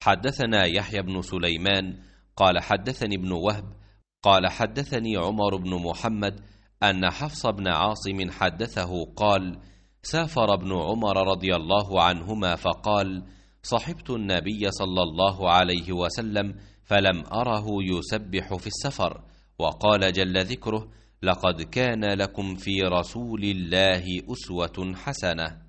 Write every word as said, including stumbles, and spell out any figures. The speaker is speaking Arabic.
حدثنا يحيى بن سليمان قال حدثني ابن وهب قال حدثني عمر بن محمد أن حفص بن عاصم حدثه قال سافر ابن عمر رضي الله عنهما فقال صحبت النبي صلى الله عليه وسلم فلم أره يسبح في السفر، وقال جل ذكره لقد كان لكم في رسول الله أسوة حسنة.